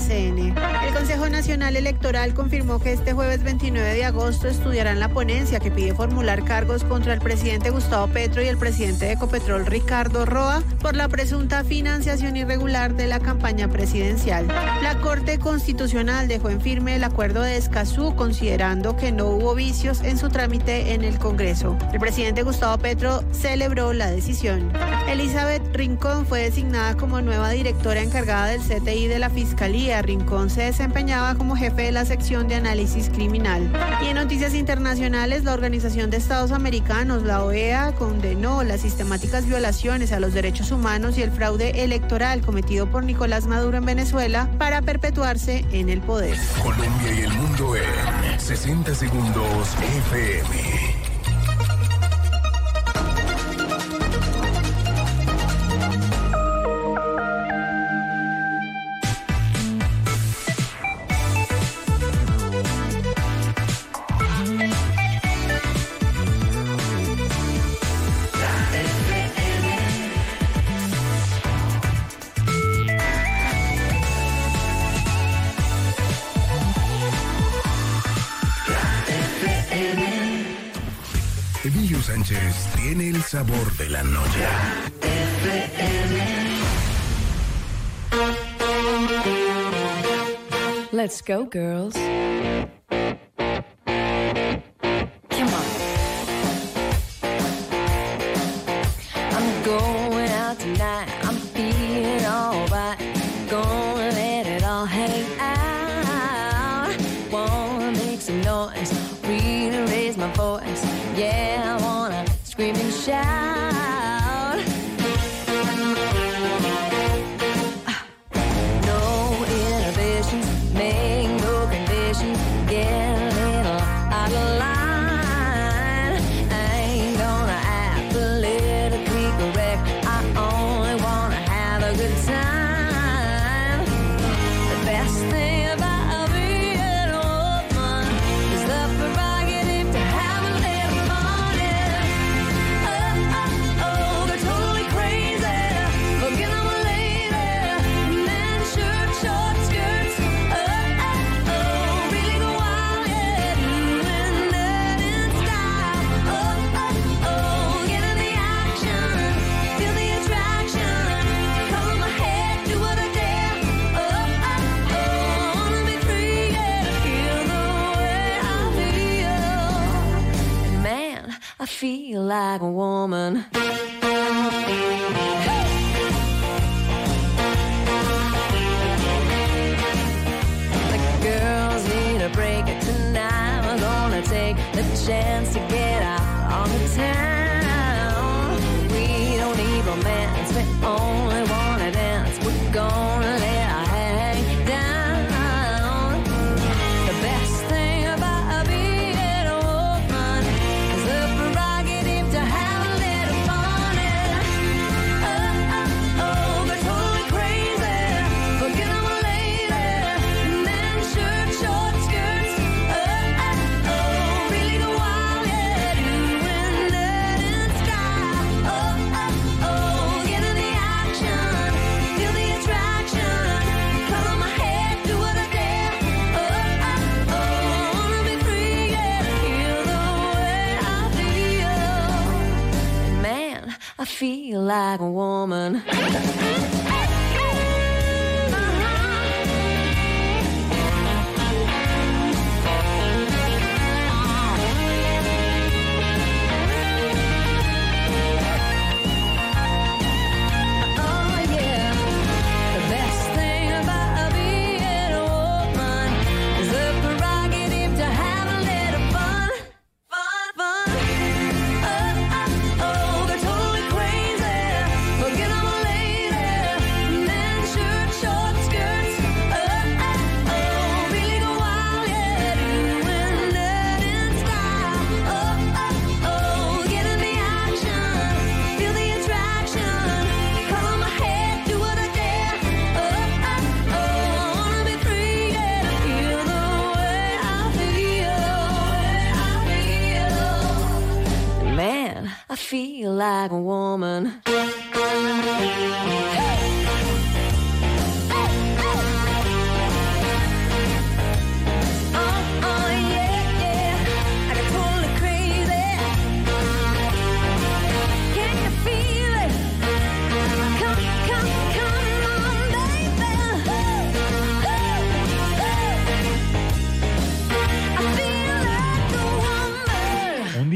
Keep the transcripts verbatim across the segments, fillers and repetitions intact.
C N. El Consejo Nacional Electoral confirmó que este jueves veintinueve de agosto estudiarán la ponencia que pide formular cargos contra el presidente Gustavo Petro y el presidente de Ecopetrol Ricardo Roa por la presunta financiación irregular de la campaña presidencial. La Corte Constitucional dejó en firme el acuerdo de Escazú, considerando que no hubo vicios en su trámite en el Congreso. El presidente Gustavo Petro celebró la decisión. Elizabeth Rincón fue designada como nueva directora encargada del C T I de la Fiscalía. Rincón se desempeñaba como jefe de la sección de análisis criminal. Y en noticias internacionales, la Organización de Estados Americanos, la O E A, condenó las sistemáticas violaciones a los derechos humanos y el fraude electoral cometido por Nicolás Maduro en Venezuela para perpetuarse en el poder. Colombia y el mundo en sesenta segundos F M. Emilio Sánchez tiene el sabor de la noche. Let's go, girls. Come on. I'm going out tonight. I'm feeling alright. Gonna let it all hang out. Wanna make some noise. Really raise my voice. Yeah, I wanna scream and shout. No inhibitions, make no conditions. Get a little out of line. I ain't gonna act politically correct. I only wanna have a good time. The best thing about being a woman is the prerogative to have a little fun. Oh, oh, oh, they're totally crazy. Forget I'm a lady. Men, shirt, short skirts. Oh, oh, oh, really go wild, yeah. Doing that in style. Oh, oh, oh, get in the action. Feel the attraction. Color my head, do what I dare. Oh, oh, oh, wanna be free, yeah. Feel the way I feel. Man, I feel like a woman. The girls need a break tonight. We're gonna take the chance to get out on the town. We don't need romance, we only wanna dance. We're gonna let our hang down. The best thing about being a woman is the prerogative to have a little fun. Oh, oh, oh, they're totally crazy. Forget I'm a lady. Men, shirt, short skirts. Oh, oh, oh, really go wild, yeah. Doing that in style. Oh, oh, oh, get in the action. Feel the attraction. Color my head, do what I dare. Oh, oh, oh, wanna be free, yeah. Feel the way I feel. Man, I feel like a woman. Oh yeah, the best thing about being a woman is the prerogative to have a little fun, fun, fun. Oh, oh, oh, they're totally crazy. Forget I'm a lady. Men, shirt, short skirts. Oh, oh, oh, really go wild, yeah. Doing that in style. Oh, oh, oh, get in the action. Feel the attraction. Color my head, do what I dare. Oh, oh, oh, wanna be free, yeah. Feel the way I feel. Man, I feel like a woman.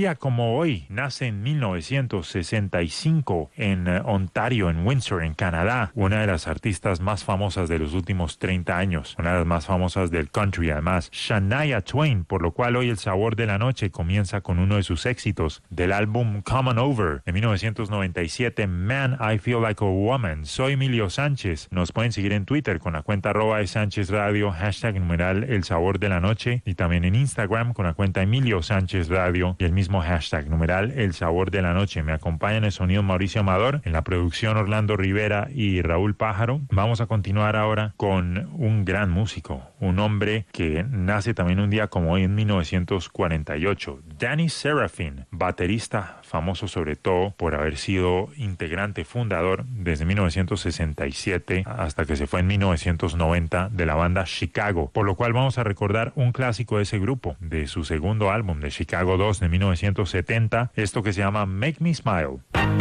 día como hoy, nace en mil novecientos sesenta y cinco en uh, Ontario, en Windsor, en Canadá, una de las artistas más famosas de los últimos treinta años, una de las más famosas del country, además, Shania Twain, por lo cual hoy el sabor de la noche comienza con uno de sus éxitos del álbum Come On Over de mil novecientos noventa y siete, Man, I Feel Like a Woman. Soy Emilio Sánchez. Nos pueden seguir en Twitter con la cuenta arroba de Sánchez Radio, hashtag numeral El Sabor de la Noche, y también en Instagram con la cuenta Emilio Sánchez Radio y el mismo hashtag numeral El Sabor de la Noche. Me acompaña en el sonido Mauricio Amador, en la producción Orlando Rivera y Raúl Pájaro. Vamos a continuar ahora con un gran músico, un hombre que nace también un día como hoy en mil novecientos cuarenta y ocho, Danny Seraphine, baterista famoso sobre todo por haber sido integrante fundador desde mil novecientos sesenta y siete hasta que se fue en mil novecientos noventa de la banda Chicago, por lo cual vamos a recordar un clásico de ese grupo, de su segundo álbum de Chicago dos de mil novecientos setenta, esto que se llama Make Me Smile.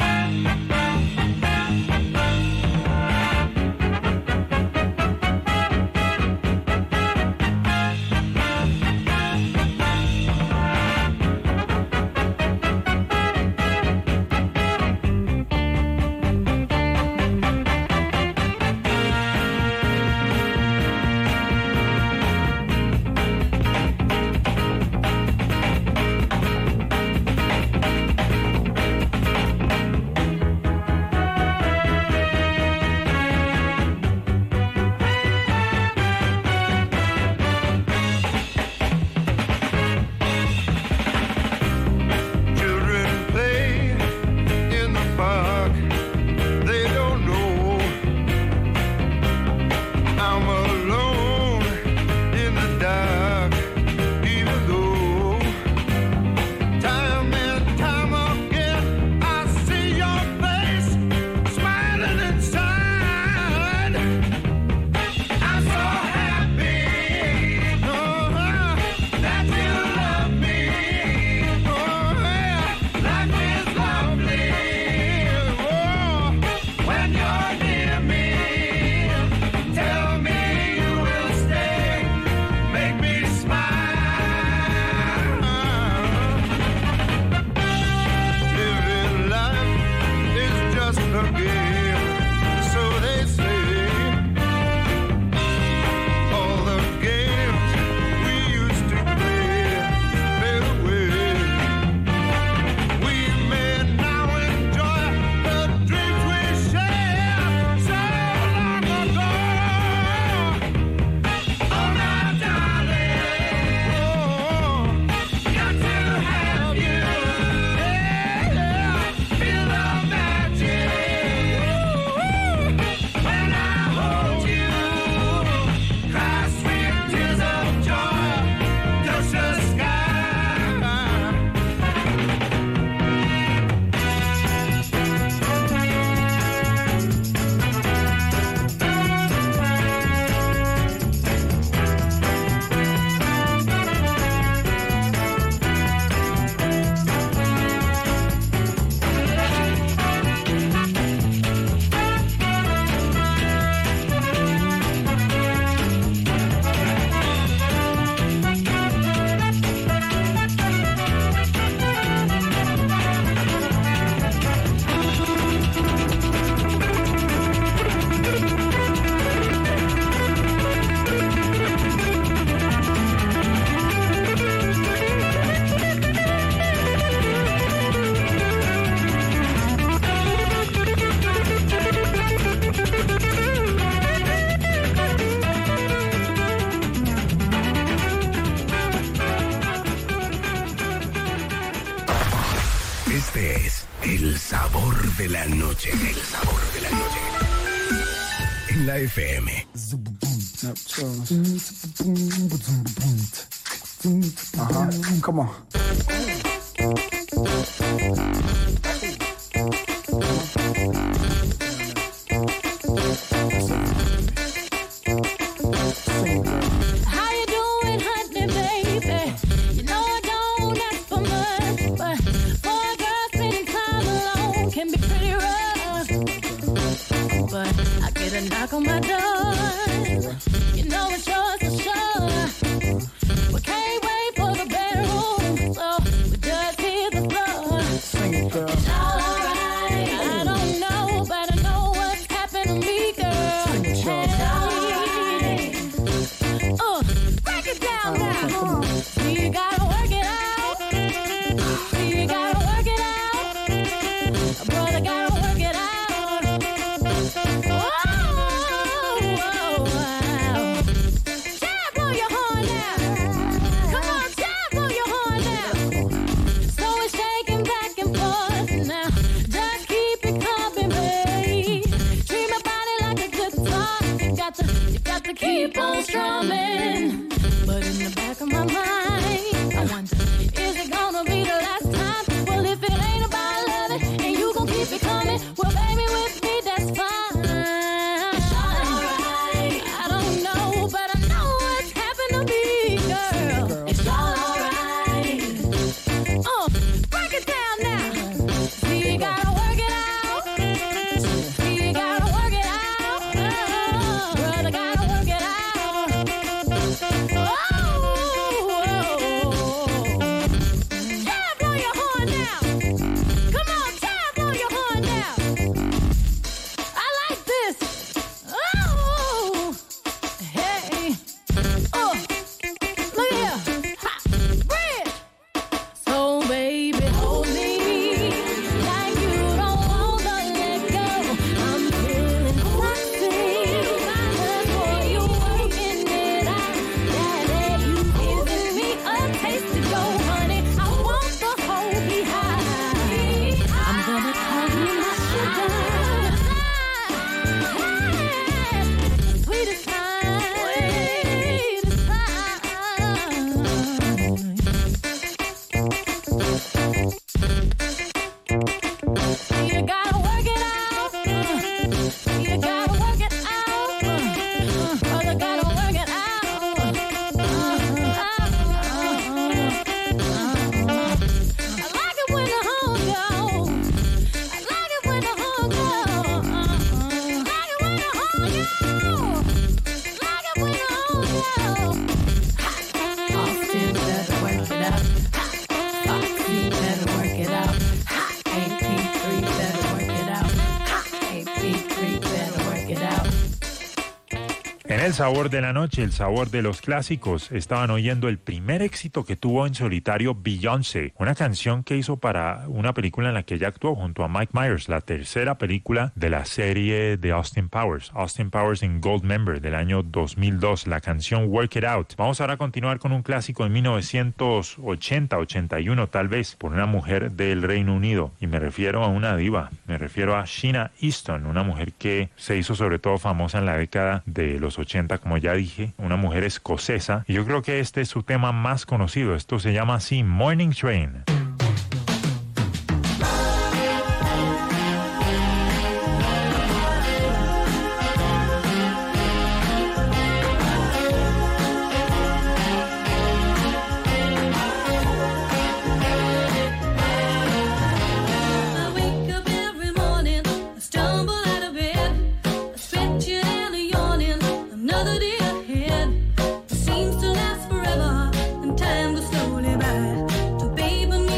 Este es El Sabor de la Noche. El Sabor de la Noche. En la F M. Ajá, ¿cómo? Knock on my door, you know it's yours for sure. We can't wait for the bedroom, so we just hit the coming. But in the back of my mind, I wonder, is it gonna be the last time? Well, if it ain't about loving and you gon' keep it coming, well, baby, with me, that's fine. It's all alright. I don't know, but I know what's happened to me, girl. It's all alright. Uh, break it down now. See, you gotta work it out. See, you gotta work it out. Uh, brother, gotta work it out. Oh, oh, oh. Yeah, blow your horn now. Come on, Tab, blow your horn now. I like this. Oh, hey. Oh, look here. Ha, bridge. So, baby, hold me like you don't wanna let go. I'm feeling something. That's for you working it out. That you giving me a taste to go, honey. I want the whole behind. I'm gonna call you my sugar. Sweetest time. Sweetest time. You gotta work it out. You gotta work it out. Brother, gotta work it out. I like it when the home go. I like it when the home go. I like it when the home go. Like it when the home go. Austin better work it out. Foxy better work it out. A P three better work it out. A P three better work it out. En el sabor de la noche, el sabor de los clásicos, estaban oyendo el primer éxito que tuvo en solitario Beyoncé, una canción que hizo para una película en la que ella actuó junto a Mike Myers, la tercera película de la serie de Austin Powers, Austin Powers in Goldmember del año dos mil dos, la canción Work It Out. Vamos ahora a continuar con un clásico de mil novecientos ochenta, ochenta y uno tal vez, por una mujer del Reino Unido, y me refiero a una diva, me refiero a Sheena Easton, una mujer que se hizo sobre todo famosa en la década de los ochenta, como ya dije, una mujer escocesa, y yo creo que este es su tema más conocido. Esto se llama así, Morning Train. I wake up every morning, I stumble out of bed, I stretch it and a yawning, another day ahead. It seems to last forever, and time goes slowly by. So baby,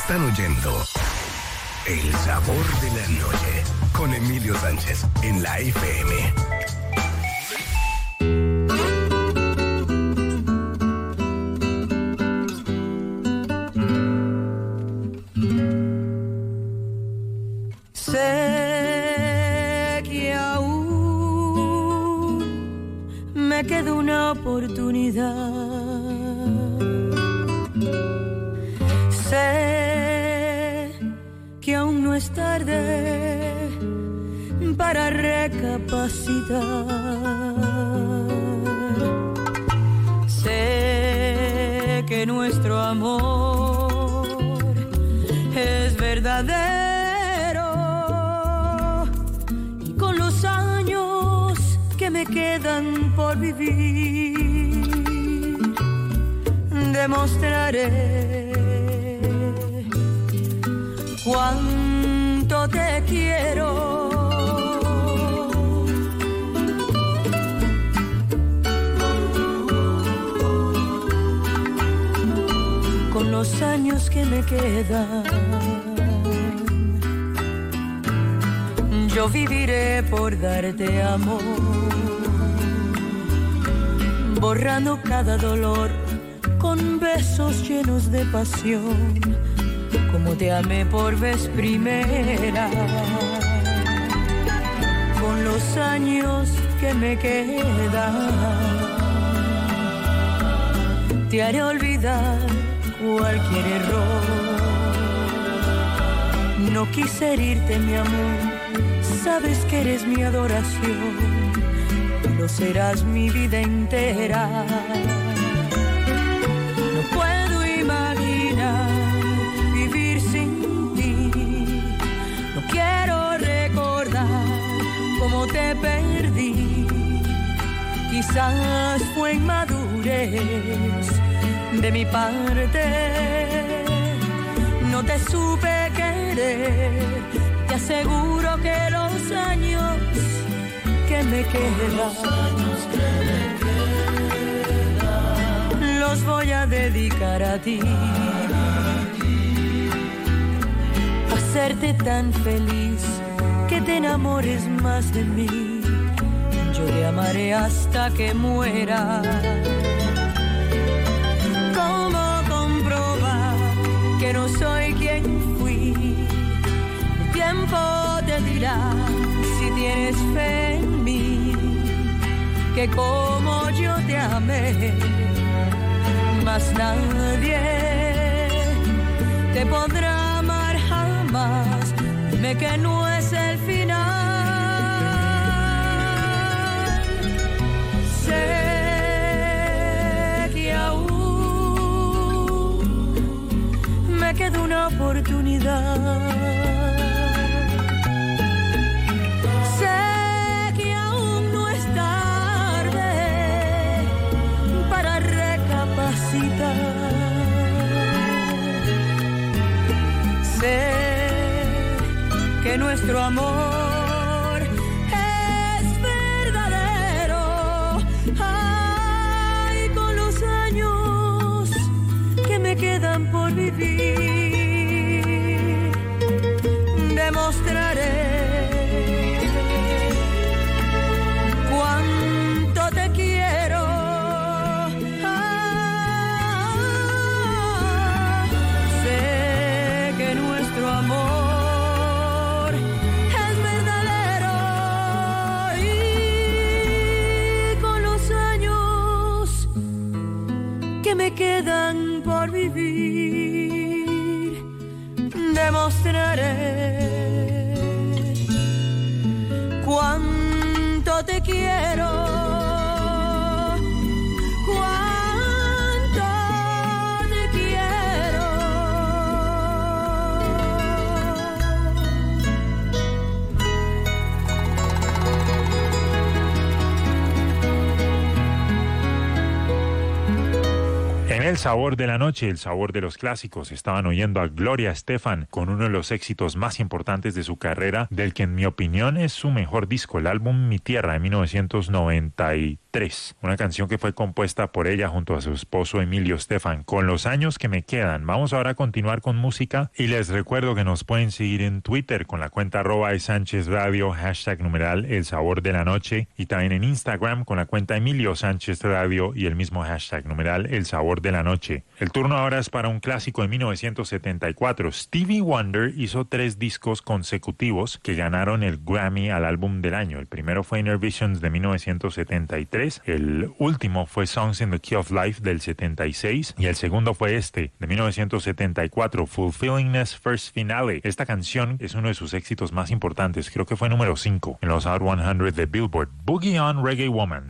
Están oyendo El Sabor de la Noche con Emilio Sánchez en la F M. Sé que aún me queda una oportunidad. Sé que aún no es tarde para recapacitar. Sé que nuestro amor es verdadero y con los años que me quedan por vivir demostraré cuánto te quiero. Con los años que me quedan, yo viviré por darte amor, borrando cada dolor con besos llenos de pasión, como te amé por vez primera. Con los años que me quedan, te haré olvidar cualquier error. No quise herirte, mi amor, sabes que eres mi adoración, lo serás mi vida entera. No puedo imaginar vivir sin ti, no quiero recordar cómo te perdí. Quizás fue inmadurez de mi parte, no te supe querer. Te aseguro que los años que me quedan los voy a dedicar a ti, a hacerte tan feliz que te enamores más de mí. Yo te amaré hasta que muera. ¿Cómo comprobar que no soy quien fui? El tiempo te dirá si tienes fe en mí, que como yo te amé, más nadie te podrá amar jamás. Dime que no es el final. Sé que aún me queda una oportunidad. Sé que aún no es tarde para recapacitar. Sé que nuestro amor es verdadero. Ay, con los años que me quedan por vivir, demostraré cuánto te quiero. Ah, sé que nuestro amor es verdadero y con los años que me quedan por vivir demostraré cuánto te quiero, cuánto te quiero. En El Sabor de la Noche, el sabor de los clásicos, estaban oyendo a Gloria Estefan con uno de los éxitos más importantes de su carrera, del que en mi opinión es su mejor disco, el álbum Mi Tierra de mil novecientos noventa y tres, una canción que fue compuesta por ella junto a su esposo Emilio Estefan. Con los años que me quedan, vamos ahora a continuar con música y les recuerdo que nos pueden seguir en Twitter con la cuenta arroba de Sánchez Radio, hashtag numeral El Sabor de la Noche, y también en Instagram con la cuenta Emilio Sánchez Radio y el mismo hashtag numeral El Sabor de la Noche. El turno ahora es para un clásico de mil novecientos setenta y cuatro. Stevie Wonder hizo tres discos consecutivos que ganaron el Grammy al álbum del año. El primero fue Inner Visions de mil novecientos setenta y tres, el último fue Songs in the Key of Life del setenta y seis y el segundo fue este de mil novecientos setenta y cuatro, Fulfillingness First Finale. Esta canción es uno de sus éxitos más importantes, creo que fue número cinco en los Hot cien de Billboard. Boogie On Reggae Woman.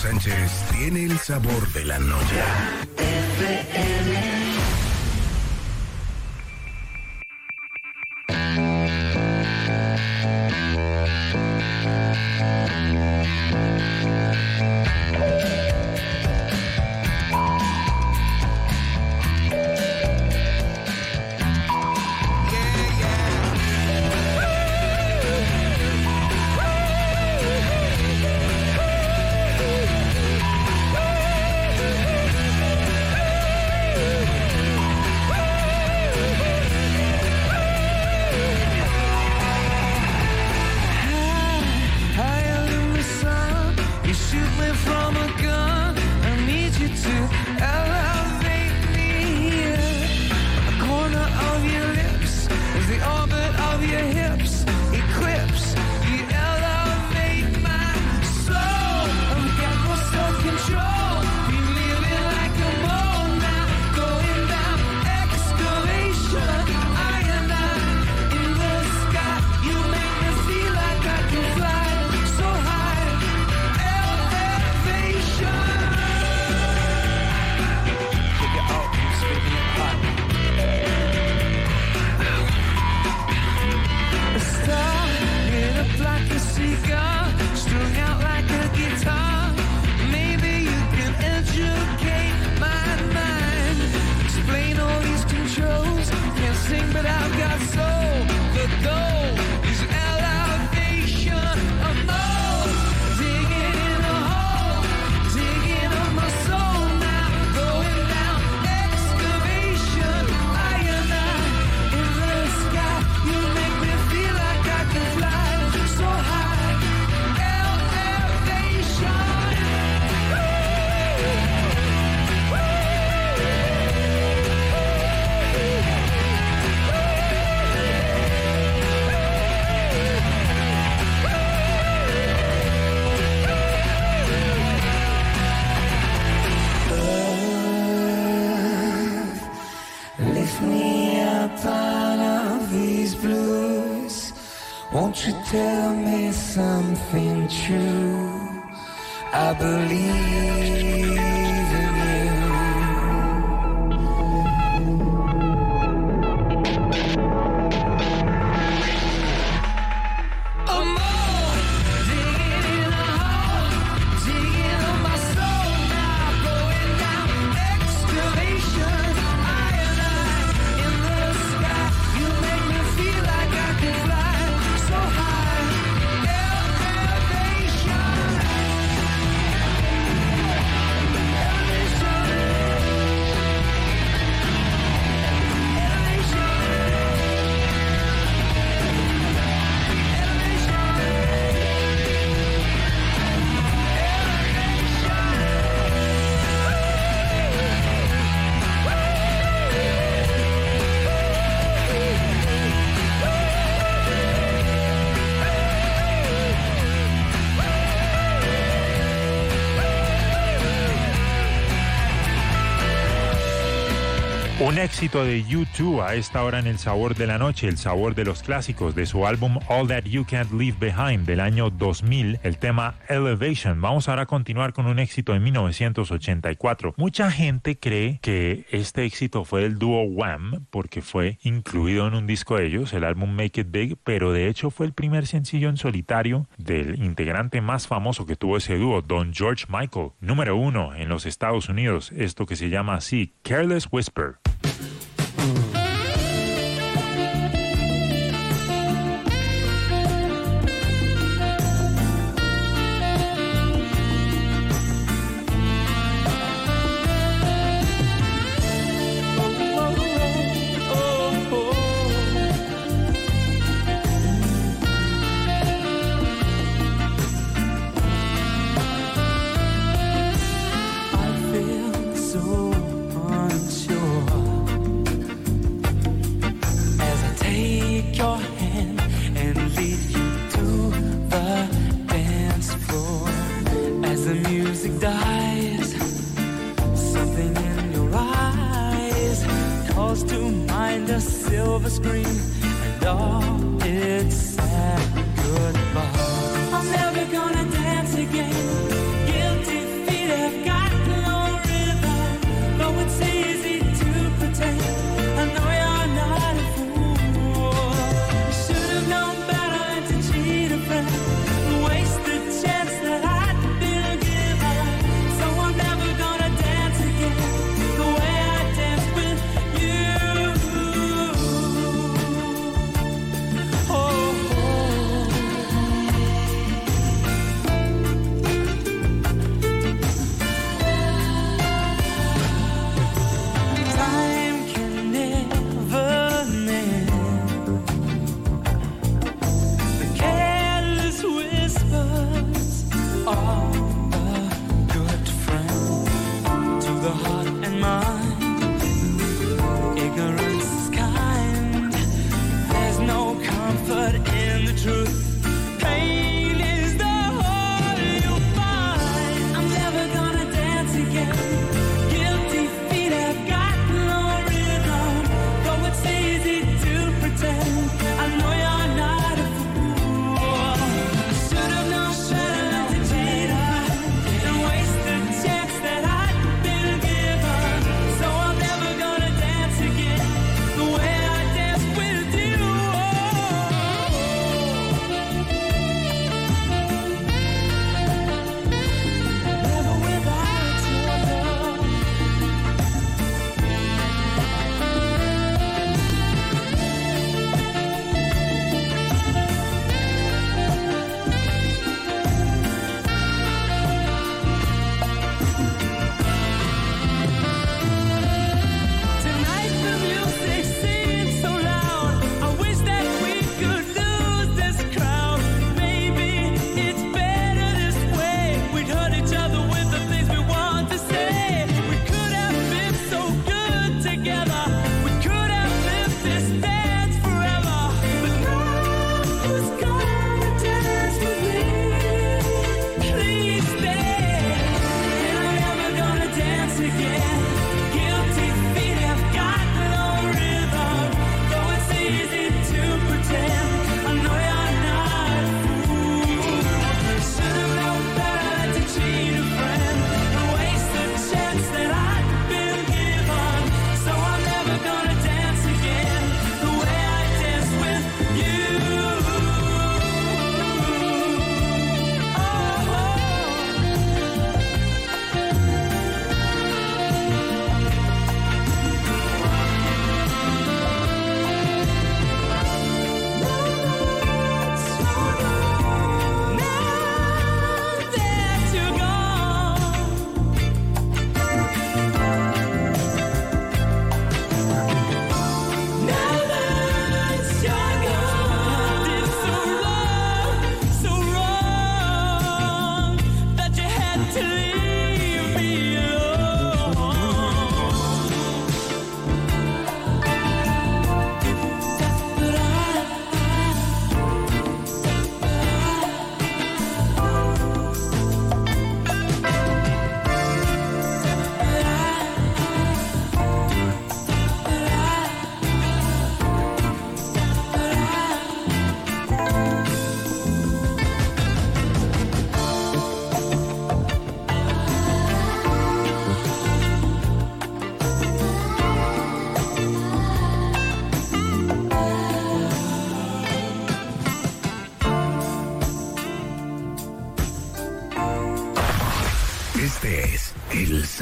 Sánchez tiene el sabor de la noche. F M. Won't you tell me something true? I believe in you. Un éxito de U dos a esta hora en el sabor de la noche, el sabor de los clásicos de su álbum All That You Can't Leave Behind del año dos mil, el tema Elevation. Vamos ahora a continuar con un éxito de mil novecientos ochenta y cuatro. Mucha gente cree que este éxito fue del dúo Wham porque fue incluido en un disco de ellos, el álbum Make It Big, pero de hecho fue el primer sencillo en solitario del integrante más famoso que tuvo ese dúo, Don George Michael, número uno en los Estados Unidos, esto que se llama así, Careless Whisper. Guilty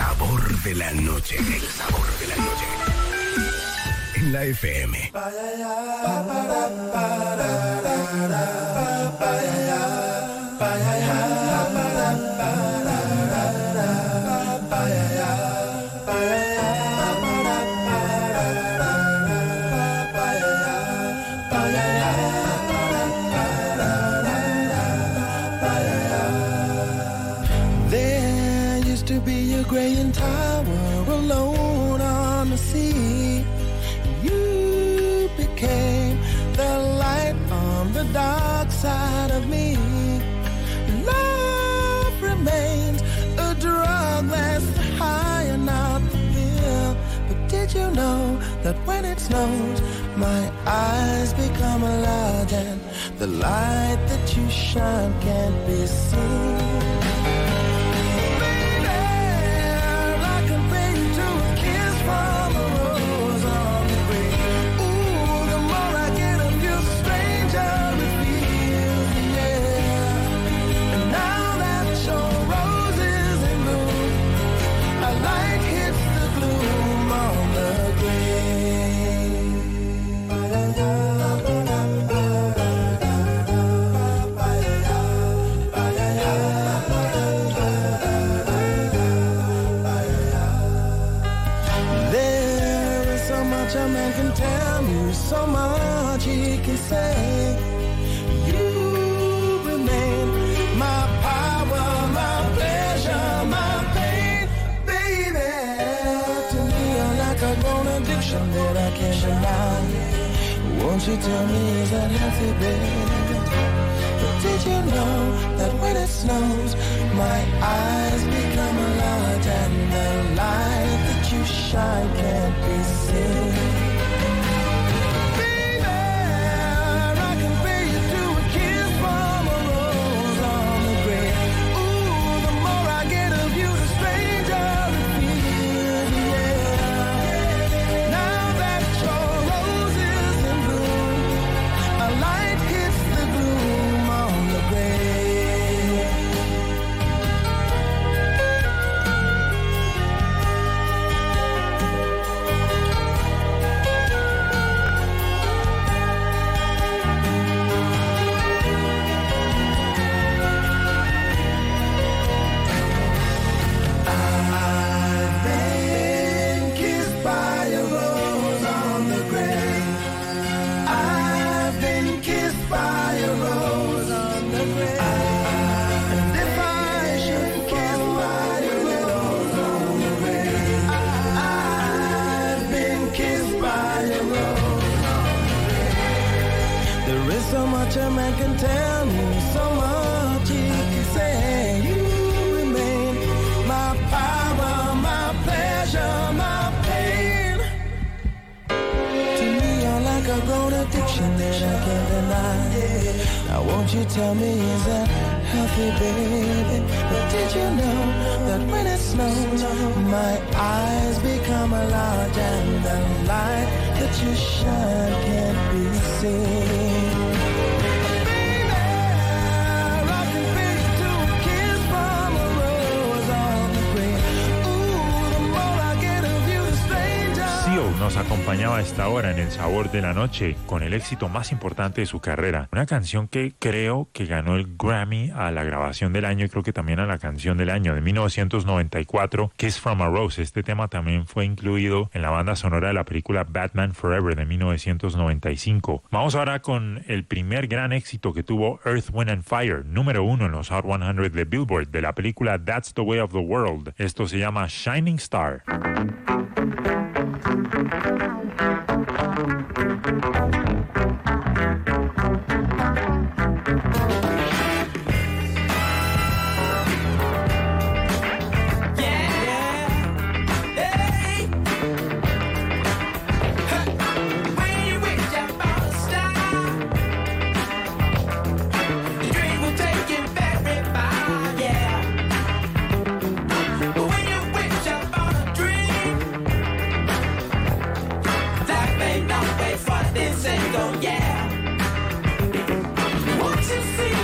sabor de la noche. El sabor de la noche. En la F M. Graying tower alone on the sea. You became the light on the dark side of me. Love remains a drug that's high and out the pill. But did you know that when it snows, my eyes become large and the light that you shine can't be seen? A man can tell you so much, he can say you remain my power, my pleasure, my pain, baby. To me you're like a grown addiction that I can't deny. Won't you tell me, is that healthy, baby? But did you know that when it snows, my eyes become large and the light that you shine can't be seen? So much a man can tell me, so much he can say. You remain my power, my pleasure, my pain. To me you're like a grown addiction that I can't deny. Now won't you tell me, is that healthy, baby? But did you know that when it snows, my eyes become large and the light that you shine can't be seen? Nos acompañaba a esta hora en El Sabor de la Noche con el éxito más importante de su carrera. Una canción que creo que ganó el Grammy a la grabación del año y creo que también a la canción del año de mil novecientos noventa y cuatro, Kiss from a Rose. Este tema también fue incluido en la banda sonora de la película Batman Forever de mil novecientos noventa y cinco. Vamos ahora con el primer gran éxito que tuvo Earth, Wind and Fire, número uno en los Hot cien de Billboard, de la película That's the Way of the World. Esto se llama Shining Star.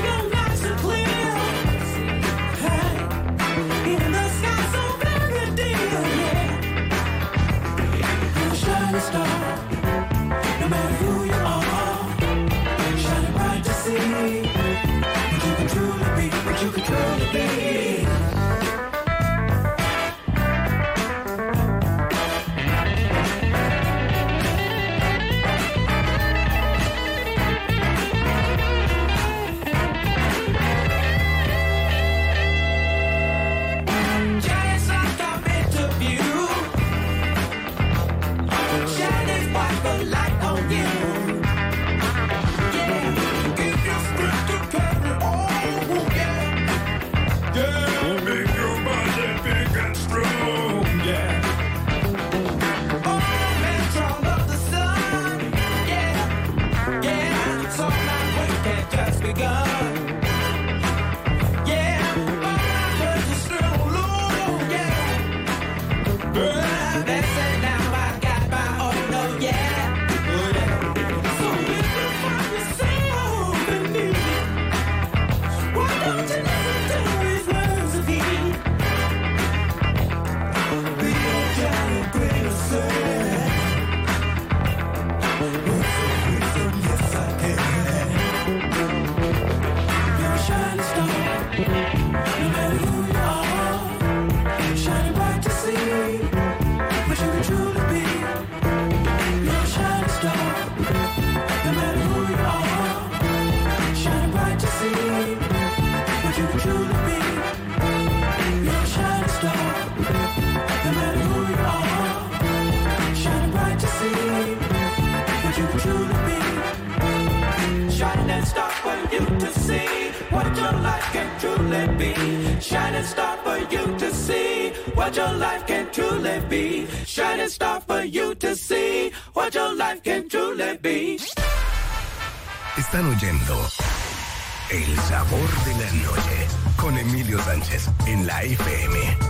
Even the sky so very dim. Shining star for you to see what your life can truly be. Shining star for you to see what your life can truly be. Shining star for you to see what your life can truly be. Están oyendo El Sabor de la Noche con Emilio Sánchez en la F M.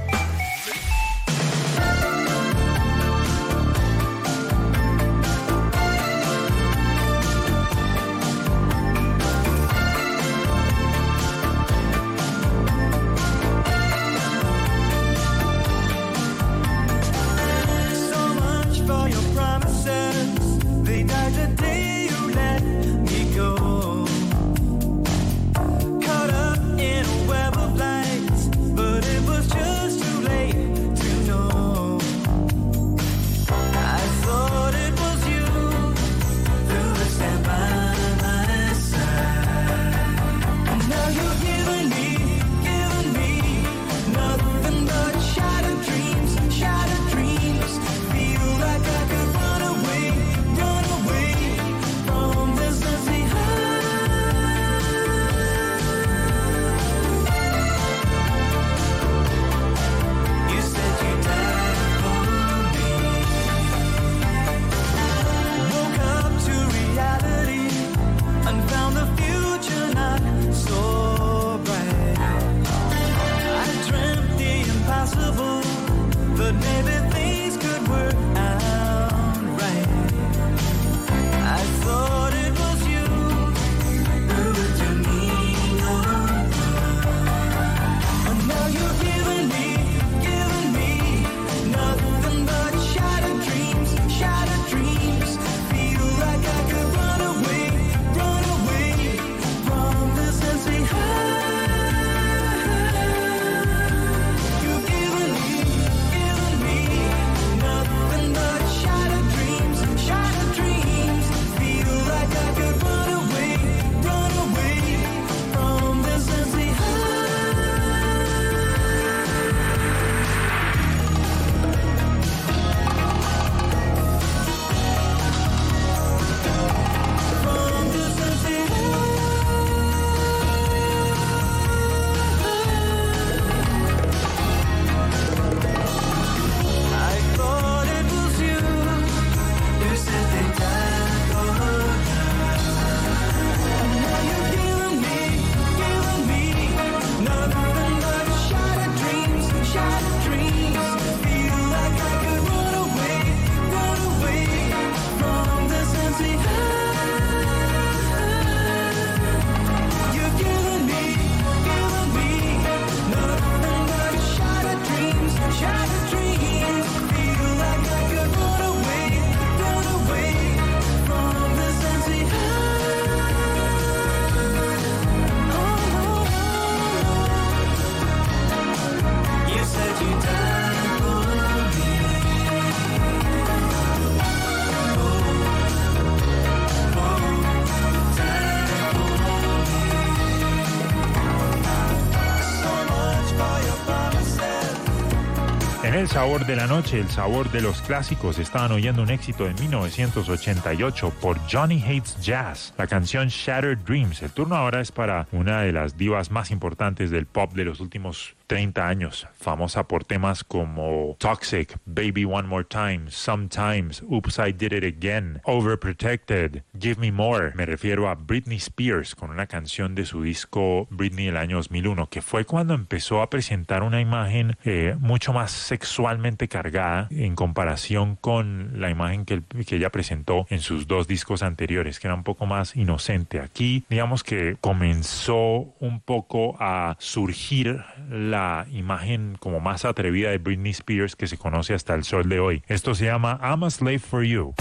El sabor de la noche, el sabor de los clásicos. Estaban oyendo un éxito de mil novecientos ochenta y ocho por Johnny Hates Jazz, la canción Shattered Dreams. El turno ahora es para una de las divas más importantes del pop de los últimos treinta años, famosa por temas como Toxic, Baby One More Time, Sometimes, Oops I Did It Again, Overprotected, Give Me More. Me refiero a Britney Spears con una canción de su disco Britney del año dos mil uno, que fue cuando empezó a presentar una imagen eh, mucho más sexualmente cargada en comparación con la imagen que, que ella presentó en sus dos discos anteriores, que era un poco más inocente. Aquí, digamos que comenzó un poco a surgir la imagen como más atrevida de Britney Spears que se conoce hasta el sol de hoy. Esto se llama I'm a Slave for You.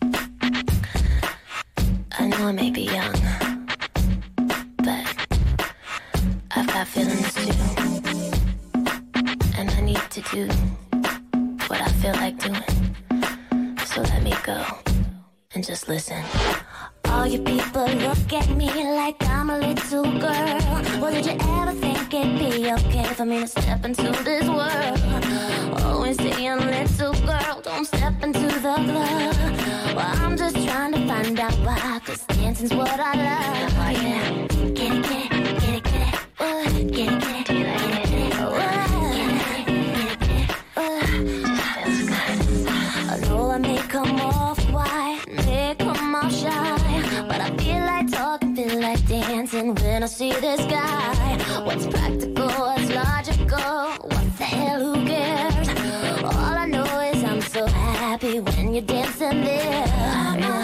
I know I may be young, but I've got feelings too, and I need to do what I feel like doing. So let me go and just listen. All you people look at me like I'm a little girl. Well, did you ever think it'd be okay for me to step into this world? Always saying, little girl, don't step into the club. Well, I'm I'm just trying to find out why, 'cause dancing's what I love. Oh, yeah. Get it, get it, get it, get it. Uh, get it, get it, get it, get it. Uh, get it, get it, get it. Uh, just feels good. I know I may come off white, may come off shy, but I feel like talking, feel like dancing when I see this guy. What's practical, what's logical, what the hell, who cares? All I know is I'm so happy when you're dancing there. I'm a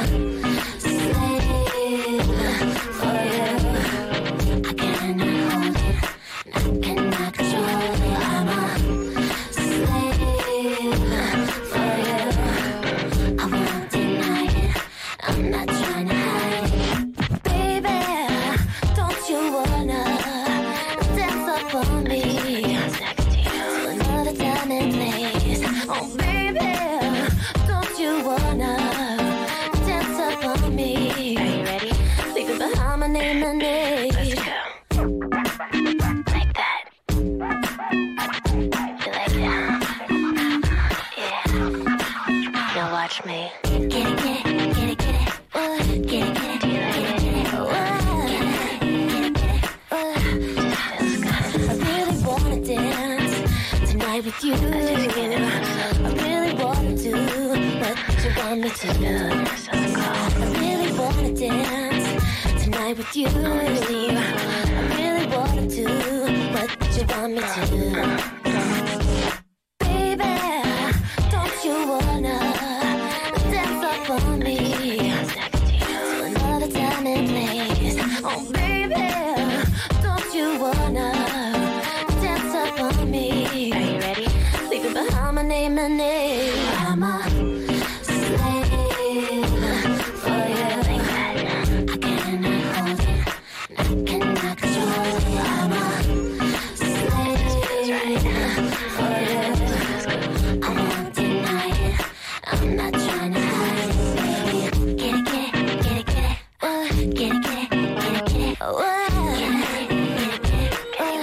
slave for you. I cannot hold it, I cannot control it. I'm a slave for you. I won't deny it, I'm not trying to hide it. Baby, don't you wanna dance up on me? To another time and place. Oh baby, don't you wanna dance up on me? Are you ready? Leave it behind my name and age. Let's go. Like that. You like that? Yeah. Now watch me. Get it, get it, get it, get it. Uh, get it, get it, get it, get it. Uh, get it, get it, get it. Uh, feels good. I really wanna dance tonight with you. I really wanna do what you want me to do. I really wanna dance tonight with you. I really wanna do what you want me to do. Baby, don't you wanna dance up on me? To another time and place. Oh baby, don't you wanna dance up on me? Are you ready? Leave it behind my name and age. I'm a slave for you. Like that. I cannot hold it, I cannot control it. I'm a slave for you. I won't deny it, I'm not trying to hide it. Baby, get it, get it, get it, get it. Uh, get it, get it, get it, get it. Uh, get it, get it, get it. Uh,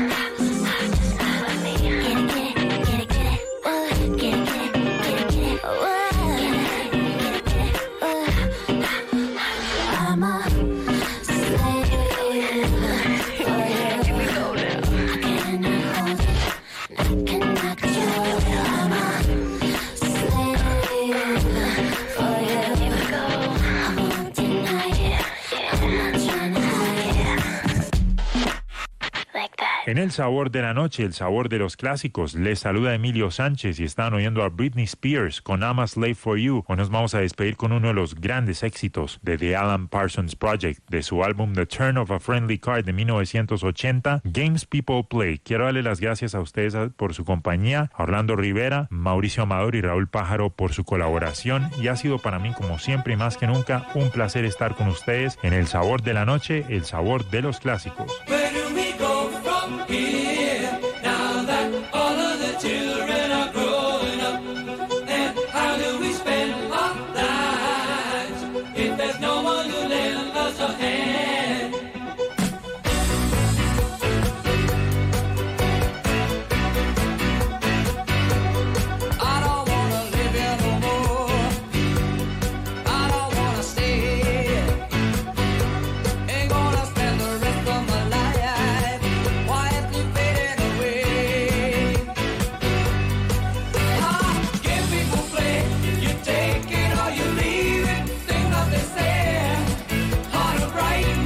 En el sabor de la noche, el sabor de los clásicos, les saluda Emilio Sánchez y están oyendo a Britney Spears con I'm a Slave for You. Hoy nos vamos a despedir con uno de los grandes éxitos de The Alan Parsons Project, de su álbum The Turn of a Friendly Card de mil novecientos ochenta, Games People Play. Quiero darle las gracias a ustedes por su compañía, a Orlando Rivera, Mauricio Amador y Raúl Pájaro por su colaboración, y ha sido para mí, como siempre y más que nunca, un placer estar con ustedes en el sabor de la noche, el sabor de los clásicos. Here, now that all of the children are growing up, and how do we spend our lives if there's no one to lend us a hand? I don't wanna live here no more. I don't wanna stay here. Ain't gonna spend the rest of my life right.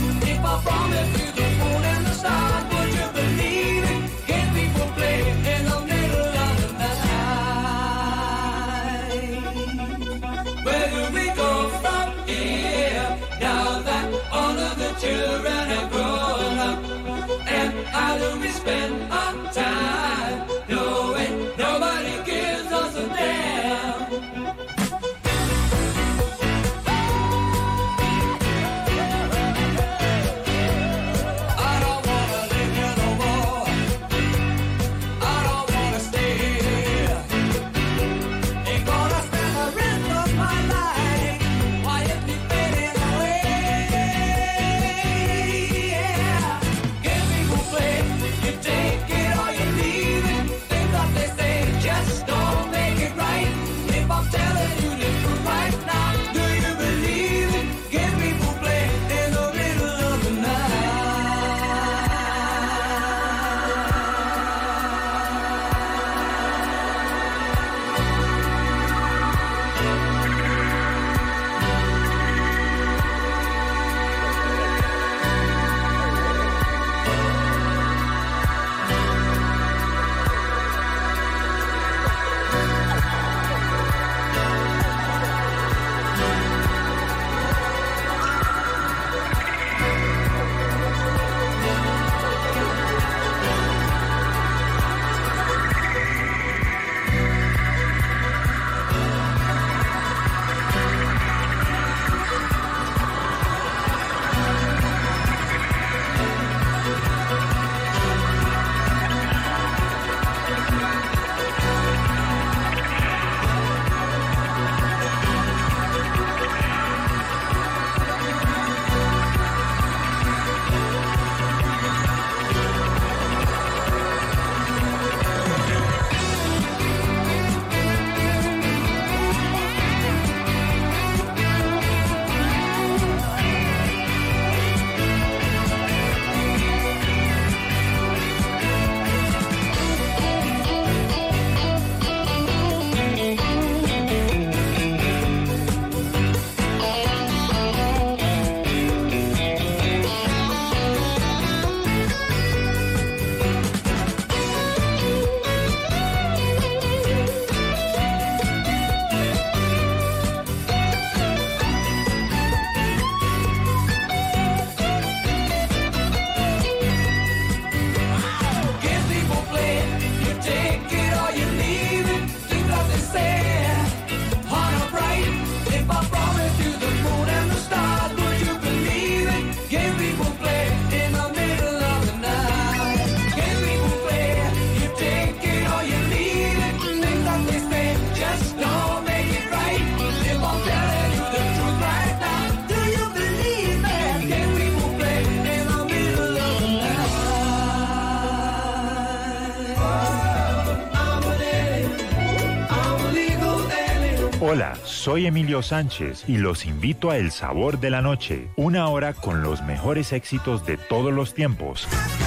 Hola, soy Emilio Sánchez y los invito a El Sabor de la Noche, una hora con los mejores éxitos de todos los tiempos.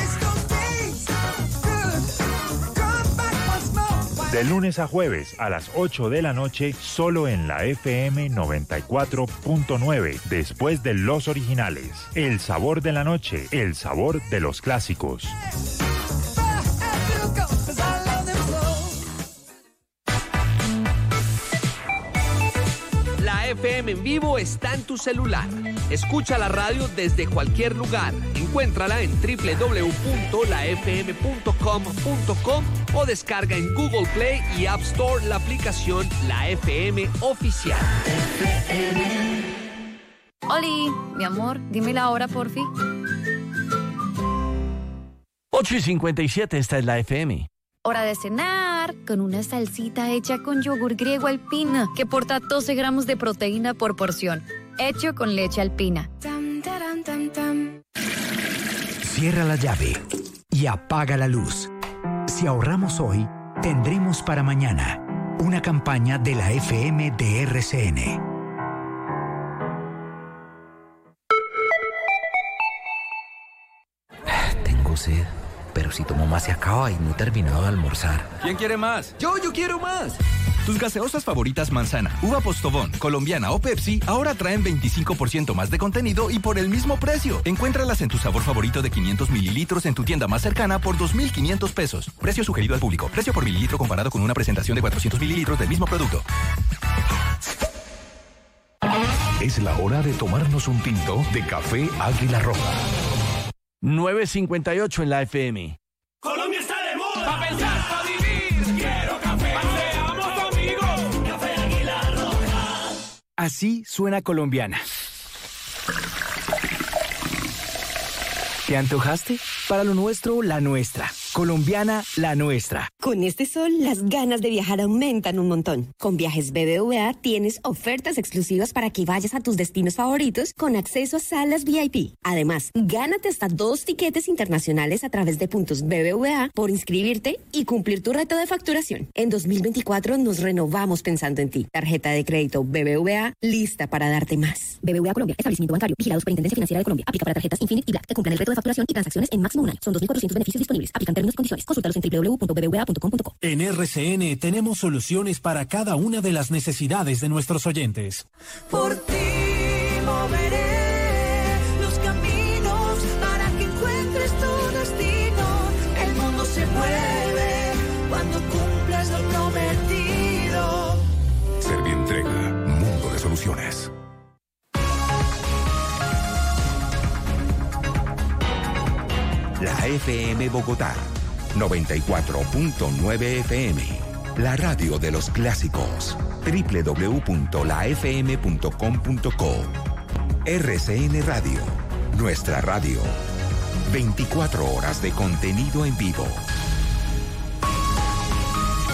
De lunes a jueves a las ocho de la noche, solo en la F M noventa y cuatro punto nueve, después de los originales. El Sabor de la Noche, el sabor de los clásicos. La F M en vivo está en tu celular. Escucha la radio desde cualquier lugar. Encuéntrala en doble u doble u doble u punto la f m punto com punto com o descarga en Google Play y App Store la aplicación La F M Oficial. Oli, mi amor, dime la hora, porfi. ocho y cincuenta y siete, esta es la F M. Hora de cenar, con una salsita hecha con yogur griego alpina, que porta doce gramos de proteína por porción, hecho con leche alpina. Cierra la llave y apaga la luz. Si ahorramos hoy, tendremos para mañana. Una campaña de la F M de R C N. Tengo sed, pero si tomo más se acaba y no he terminado de almorzar. ¿Quién quiere más? Yo, yo quiero más. Tus gaseosas favoritas Manzana, Uva Postobón, Colombiana o Pepsi ahora traen veinticinco por ciento más de contenido y por el mismo precio. Encuéntralas en tu sabor favorito de quinientos mililitros en tu tienda más cercana por dos mil quinientos pesos. Precio sugerido al público. Precio por mililitro comparado con una presentación de cuatrocientos mililitros del mismo producto. Es la hora de tomarnos un tinto de café Águila Roja. nueve cincuenta y ocho en la F M. Colombia está de moda. Pa' pensar, pa' vivir. Quiero café. Paseamos amigos. Café Águila Roja. Así suena Colombiana. ¿Te antojaste? Para lo nuestro, la nuestra. Colombiana, la nuestra. Con este sol, las ganas de viajar aumentan un montón. Con Viajes B B V A tienes ofertas exclusivas para que vayas a tus destinos favoritos con acceso a salas V I P. Además, gánate hasta dos tiquetes internacionales a través de puntos B B V A por inscribirte y cumplir tu reto de facturación. En dos mil veinticuatro nos renovamos pensando en ti. Tarjeta de crédito B B V A lista para darte más. B B V A Colombia, establecimiento bancario, vigilado Superintendencia Financiera de Colombia. Aplica para tarjetas Infinite y Black que cumplan el reto de facturación y transacciones en máximo un año. Son dos mil cuatrocientos beneficios disponibles. Aplican términos y condiciones. Consúltalos en doble u doble u doble u punto b b v a punto com punto co. En R C N tenemos soluciones para cada una de las necesidades de nuestros oyentes. Por ti moveré los caminos para que encuentres tu destino. El mundo se mueve cuando cumplas lo prometido. Servientrega, mundo de soluciones. La F M Bogotá, noventa y cuatro punto nueve F M. La radio de los clásicos. doble u doble u doble u punto la f m punto com punto co. R C N Radio. Nuestra radio. veinticuatro horas de contenido en vivo.